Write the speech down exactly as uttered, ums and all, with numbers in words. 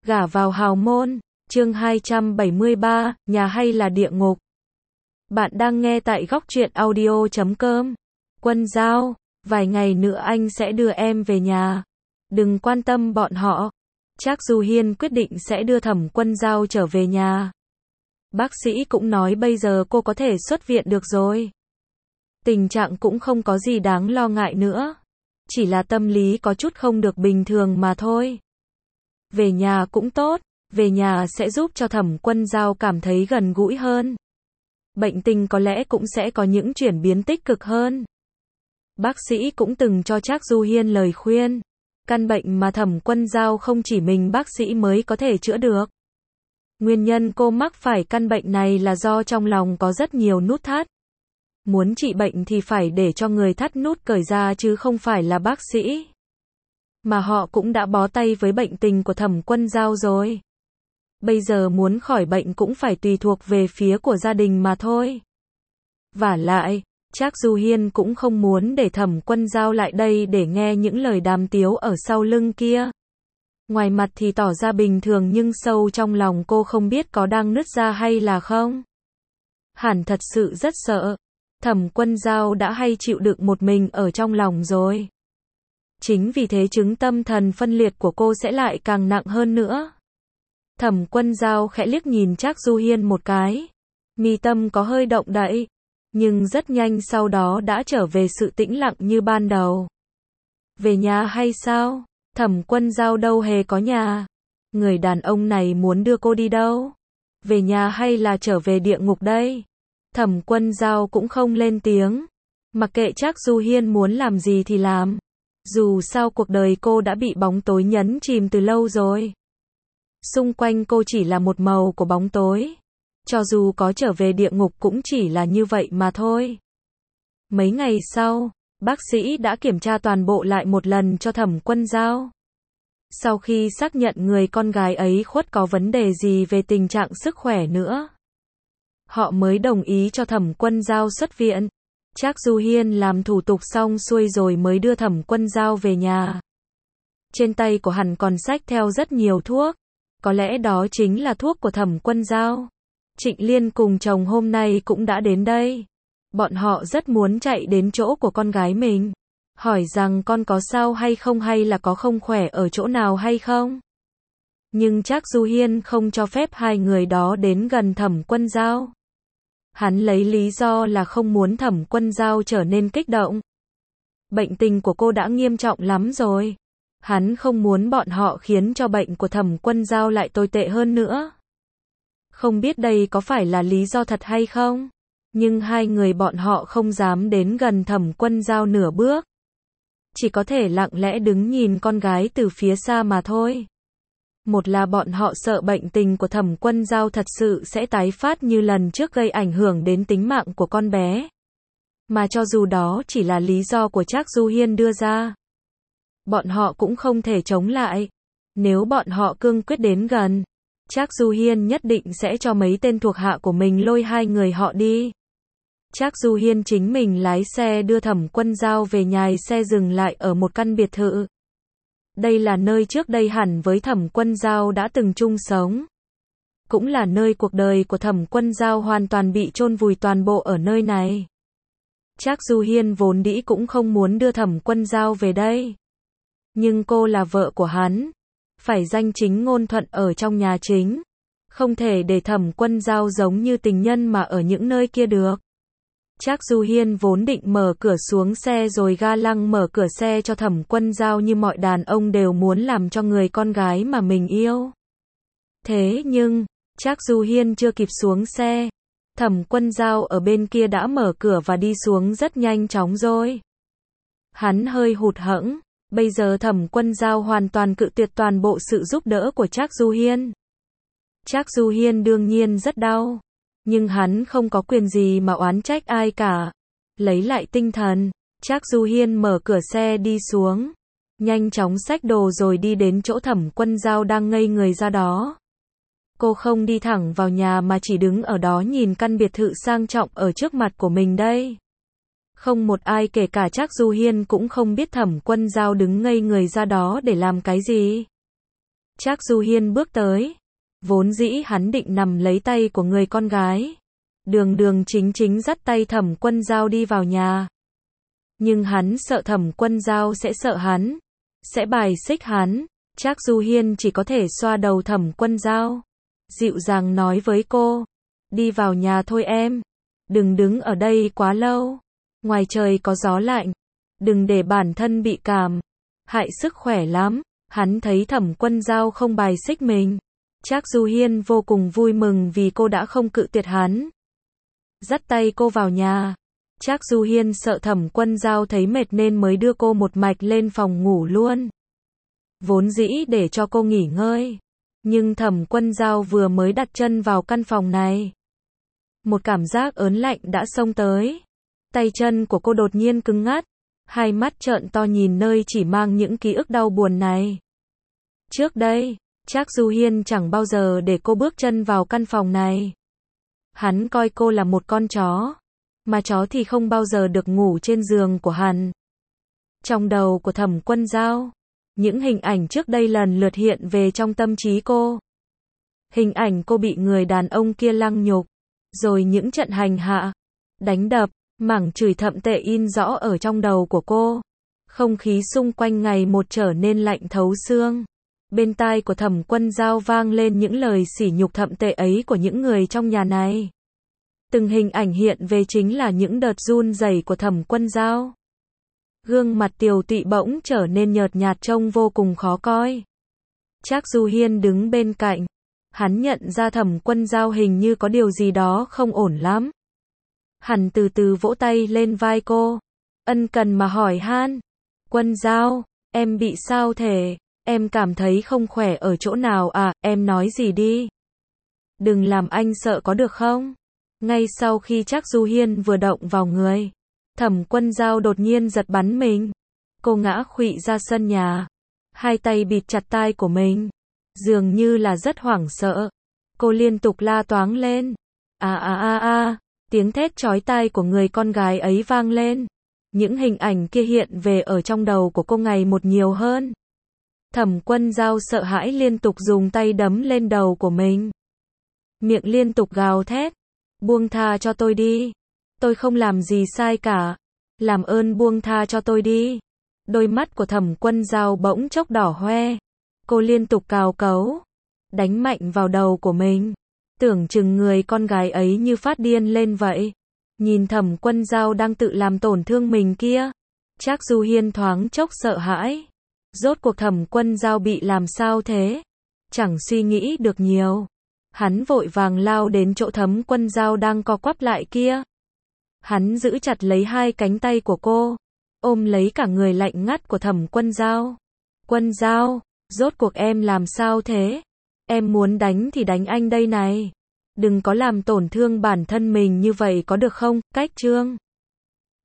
Gả vào hào môn, chương hai trăm bảy mươi ba, nhà hay là địa ngục. Bạn đang nghe tại góc truyện audio chấm com. Quân Giao, vài ngày nữa anh sẽ đưa em về nhà. Đừng quan tâm bọn họ. Trác Du Hiên quyết định sẽ đưa Thẩm Quân Giao trở về nhà. Bác sĩ cũng nói bây giờ cô có thể xuất viện được rồi. Tình trạng cũng không có gì đáng lo ngại nữa. Chỉ là tâm lý có chút không được bình thường mà thôi. Về nhà cũng tốt, về nhà sẽ giúp cho Thẩm Quân Giao cảm thấy gần gũi hơn. Bệnh tình có lẽ cũng sẽ có những chuyển biến tích cực hơn. Bác sĩ cũng từng cho Trác Du Hiên lời khuyên. Căn bệnh mà Thẩm Quân Giao không chỉ mình bác sĩ mới có thể chữa được. Nguyên nhân cô mắc phải căn bệnh này là do trong lòng có rất nhiều nút thắt. Muốn trị bệnh thì phải để cho người thắt nút cởi ra chứ không phải là bác sĩ. Mà họ cũng đã bó tay với bệnh tình của Thẩm Quân Giao rồi. Bây giờ muốn khỏi bệnh cũng phải tùy thuộc về phía của gia đình mà thôi. Vả lại, Trác Du Hiên cũng không muốn để Thẩm Quân Giao lại đây để nghe những lời đàm tiếu ở sau lưng kia. Ngoài mặt thì tỏ ra bình thường nhưng sâu trong lòng cô không biết có đang nứt ra hay là không. Hẳn thật sự rất sợ. Thẩm Quân Giao đã hay chịu đựng một mình ở trong lòng rồi. Chính vì thế chứng tâm thần phân liệt của cô sẽ lại càng nặng hơn nữa. Thẩm Quân Giao khẽ liếc nhìn Trác Du Hiên một cái. Mi tâm có hơi động đậy. Nhưng rất nhanh sau đó đã trở về sự tĩnh lặng như ban đầu. Về nhà hay sao? Thẩm Quân Giao đâu hề có nhà. Người đàn ông này muốn đưa cô đi đâu? Về nhà hay là trở về địa ngục đây? Thẩm Quân Giao cũng không lên tiếng. Mặc kệ Trác Du Hiên muốn làm gì thì làm. Dù sao cuộc đời cô đã bị bóng tối nhấn chìm từ lâu rồi. Xung quanh cô chỉ là một màu của bóng tối. Cho dù có trở về địa ngục cũng chỉ là như vậy mà thôi. Mấy ngày sau, bác sĩ đã kiểm tra toàn bộ lại một lần cho Thẩm Quân Giao. Sau khi xác nhận người con gái ấy khuất có vấn đề gì về tình trạng sức khỏe nữa, họ mới đồng ý cho Thẩm Quân Giao xuất viện. Trác Du Hiên làm thủ tục xong xuôi rồi mới đưa Thẩm Quân Giao về nhà. Trên tay của hắn còn xách theo rất nhiều thuốc. Có lẽ đó chính là thuốc của Thẩm Quân Giao. Trịnh Liên cùng chồng hôm nay cũng đã đến đây. Bọn họ rất muốn chạy đến chỗ của con gái mình. Hỏi rằng con có sao hay không hay là có không khỏe ở chỗ nào hay không. Nhưng Trác Du Hiên không cho phép hai người đó đến gần Thẩm Quân Giao. Hắn lấy lý do là không muốn Thẩm Quân Giao trở nên kích động. Bệnh tình của cô đã nghiêm trọng lắm rồi. Hắn không muốn bọn họ khiến cho bệnh của Thẩm Quân Giao lại tồi tệ hơn nữa. Không biết đây có phải là lý do thật hay không? Nhưng hai người bọn họ không dám đến gần Thẩm Quân Giao nửa bước. Chỉ có thể lặng lẽ đứng nhìn con gái từ phía xa mà thôi. Một là bọn họ sợ bệnh tình của Thẩm Quân Giao thật sự sẽ tái phát như lần trước gây ảnh hưởng đến tính mạng của con bé. Mà cho dù đó chỉ là lý do của Trác Du Hiên đưa ra, bọn họ cũng không thể chống lại. Nếu bọn họ cương quyết đến gần, Trác Du Hiên nhất định sẽ cho mấy tên thuộc hạ của mình lôi hai người họ đi. Trác Du Hiên chính mình lái xe đưa Thẩm Quân Giao về nhà, xe dừng lại ở một căn biệt thự. Đây là nơi trước đây hẳn với Thẩm Quân Giao đã từng chung sống. Cũng là nơi cuộc đời của Thẩm Quân Giao hoàn toàn bị chôn vùi toàn bộ ở nơi này. Trác Du Hiên vốn dĩ cũng không muốn đưa Thẩm Quân Giao về đây. Nhưng cô là vợ của hắn. Phải danh chính ngôn thuận ở trong nhà chính. Không thể để Thẩm Quân Giao giống như tình nhân mà ở những nơi kia được. Trác Du Hiên vốn định mở cửa xuống xe rồi ga lăng mở cửa xe cho Thẩm Quân Giao như mọi đàn ông đều muốn làm cho người con gái mà mình yêu. Thế nhưng, Trác Du Hiên chưa kịp xuống xe. Thẩm Quân Giao ở bên kia đã mở cửa và đi xuống rất nhanh chóng rồi. Hắn hơi hụt hẫng. Bây giờ Thẩm Quân Giao hoàn toàn cự tuyệt toàn bộ sự giúp đỡ của Trác Du Hiên. Trác Du Hiên đương nhiên rất đau. Nhưng hắn không có quyền gì mà oán trách ai cả. Lấy lại tinh thần, Trác Du Hiên mở cửa xe đi xuống. Nhanh chóng xách đồ rồi đi đến chỗ Thẩm Quân Giao đang ngây người ra đó. Cô không đi thẳng vào nhà mà chỉ đứng ở đó nhìn căn biệt thự sang trọng ở trước mặt của mình đây. Không một ai kể cả Trác Du Hiên cũng không biết Thẩm Quân Giao đứng ngây người ra đó để làm cái gì. Trác Du Hiên bước tới. Vốn dĩ hắn định nằm lấy tay của người con gái. Đường đường chính chính dắt tay Thẩm Quân Dao đi vào nhà. Nhưng hắn sợ Thẩm Quân Dao sẽ sợ hắn. Sẽ bài xích hắn. Trác Du Hiên chỉ có thể xoa đầu Thẩm Quân Dao. Dịu dàng nói với cô. Đi vào nhà thôi em. Đừng đứng ở đây quá lâu. Ngoài trời có gió lạnh. Đừng để bản thân bị cảm. Hại sức khỏe lắm. Hắn thấy Thẩm Quân Dao không bài xích mình. Trác Du Hiên vô cùng vui mừng vì cô đã không cự tuyệt hắn. Dắt tay cô vào nhà. Trác Du Hiên sợ Thẩm Quân Dao thấy mệt nên mới đưa cô một mạch lên phòng ngủ luôn. Vốn dĩ để cho cô nghỉ ngơi. Nhưng Thẩm Quân Dao vừa mới đặt chân vào căn phòng này. Một cảm giác ớn lạnh đã xông tới. Tay chân của cô đột nhiên cứng ngắt. Hai mắt trợn to nhìn nơi chỉ mang những ký ức đau buồn này. Trước đây, Trác Du Hiên chẳng bao giờ để cô bước chân vào căn phòng này. Hắn coi cô là một con chó. Mà chó thì không bao giờ được ngủ trên giường của hắn. Trong đầu của Thẩm Quân Dao, những hình ảnh trước đây lần lượt hiện về trong tâm trí cô. Hình ảnh cô bị người đàn ông kia lăng nhục. Rồi những trận hành hạ, đánh đập, mảng chửi thậm tệ in rõ ở trong đầu của cô. Không khí xung quanh ngày một trở nên lạnh thấu xương. Bên tai của Thẩm Quân Dao vang lên những lời sỉ nhục thậm tệ ấy của những người trong nhà này. Từng hình ảnh hiện về chính là những đợt run rẩy của Thẩm Quân Dao. Gương mặt tiều tụy bỗng trở nên nhợt nhạt trông vô cùng khó coi. Trác Du Hiên đứng bên cạnh. Hắn nhận ra Thẩm Quân Dao hình như có điều gì đó không ổn lắm. Hắn từ từ vỗ tay lên vai cô. Ân cần mà hỏi han. Quân Dao, em bị sao thế? Em cảm thấy không khỏe ở chỗ nào à? Em nói gì đi. Đừng làm anh sợ có được không? Ngay sau khi Trác Du Hiên vừa động vào người, Thẩm Quân Dao đột nhiên giật bắn mình. Cô ngã khuỵu ra sân nhà. Hai tay bịt chặt tai của mình. Dường như là rất hoảng sợ. Cô liên tục la toáng lên. À à à à. Tiếng thét chói tai của người con gái ấy vang lên. Những hình ảnh kia hiện về ở trong đầu của cô ngày một nhiều hơn. Thẩm Quân Dao sợ hãi liên tục dùng tay đấm lên đầu của mình. Miệng liên tục gào thét. Buông tha cho tôi đi. Tôi không làm gì sai cả. Làm ơn buông tha cho tôi đi. Đôi mắt của Thẩm Quân Dao bỗng chốc đỏ hoe. Cô liên tục cào cấu. Đánh mạnh vào đầu của mình. Tưởng chừng người con gái ấy như phát điên lên vậy. Nhìn Thẩm Quân Dao đang tự làm tổn thương mình kia. Trác Du Hiên thoáng chốc sợ hãi. Rốt cuộc Thẩm Quân Dao bị làm sao thế? Chẳng suy nghĩ được nhiều. Hắn vội vàng lao đến chỗ Thẩm Quân Dao đang co quắp lại kia. Hắn giữ chặt lấy hai cánh tay của cô. Ôm lấy cả người lạnh ngắt của Thẩm Quân Dao. Quân Dao, rốt cuộc em làm sao thế? Em muốn đánh thì đánh anh đây này. Đừng có làm tổn thương bản thân mình như vậy có được không? Cách chương